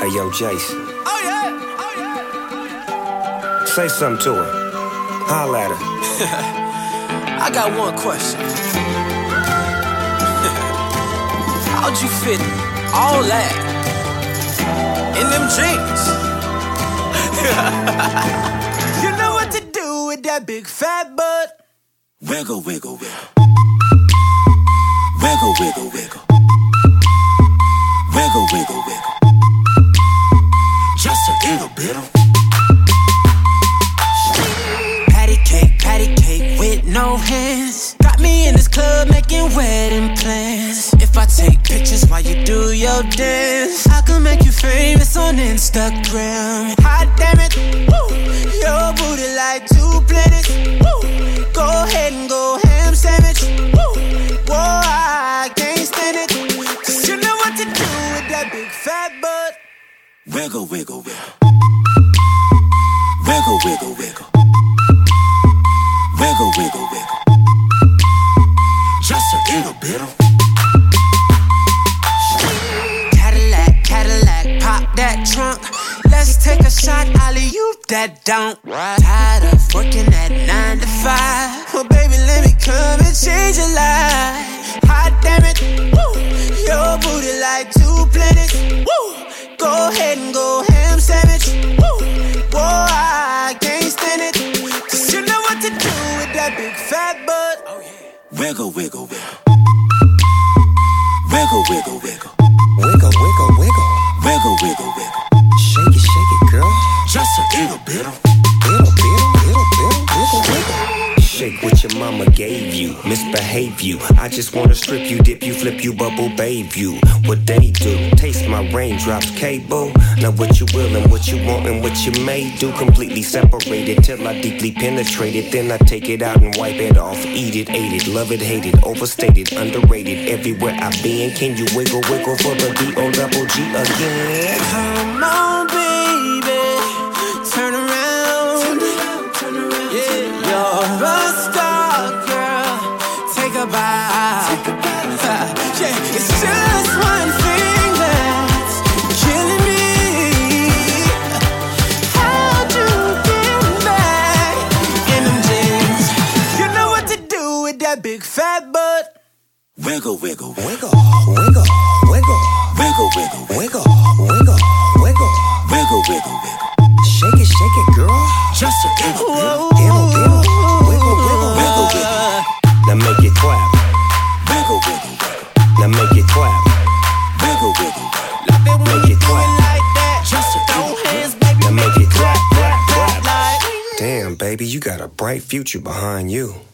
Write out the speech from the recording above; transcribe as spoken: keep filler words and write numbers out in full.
Hey, yo, Jason. Oh, yeah. Oh, yeah. Say something to her. Holla at her. I got one question. How'd you fit all that in them jeans? You know what to do with that big fat butt. Wiggle, wiggle, wiggle. Wiggle, wiggle, wiggle. Wiggle, wiggle, wiggle. Just a little bit of patty cake, patty cake with no hands. Got me in this club making wedding plans. If I take pictures while you do your dance, I can make you famous on Instagram. Hot damn it, woo. Your booty like two planets, woo. Go ahead and go ham sandwich, woo. Whoa, I can't stand it, cause you know what to do with that big fat butt. wiggle, wiggle, wiggle. Wiggle, wiggle, wiggle. Wiggle, wiggle, wiggle. Just a little bit of Cadillac, Cadillac, pop that trunk. Let's take a shot, alley-oop that don't. Tired of working at nine to five. Well, baby, let me come and change your life. Hot damn it, woo. Your booty like two planets, woo. Go ahead and go ham sandwich, woo. Whoa, I can't stand it, cause you know what to do with that big fat butt. Oh, yeah. wiggle, wiggle, wiggle. Wiggle, wiggle, wiggle. Wiggle, wiggle, wiggle. Wiggle, wiggle, wiggle. Shake it, shake it, girl. Just a little bit of Little, little, little, little, wiggle, wiggle. Shake what your mama gave you, misbehave you. I just wanna strip you, dip you, flip you, bubble bathe you. What they do, taste my raindrops, cable. Now what you will and what you want and what you may do. Completely separated till I deeply penetrate it. Then I take it out and wipe it off. Eat it, ate it, love it, hate it. Overstated, underrated, everywhere I've been. Can you wiggle, wiggle for the D O double G again? Come on, baby, turn around, turn around, yeah. You're a star, girl, take a bow. Yeah, it's just one thing that's killing me. How'd you get back in them jeans? You know what to do with that big fat butt. wiggle, wiggle, wiggle. Wiggle, wiggle, wiggle. Wiggle, wiggle, Wiggle, wiggle, wiggle. wiggle, wiggle, wiggle. Shake it, shake it, girl. Just a little bit of Diddle, diddle. Wiggle, wiggle, wiggle, wiggle. Now make it clap. Wiggle, wiggle, wiggle. Now make it clap. Wiggle, wiggle, wiggle. Love it when Make you it do clap. it like that. Just a Throw little hands, baby. Now make it clap, clap, clap. Like. Damn, baby, you got a bright future behind you.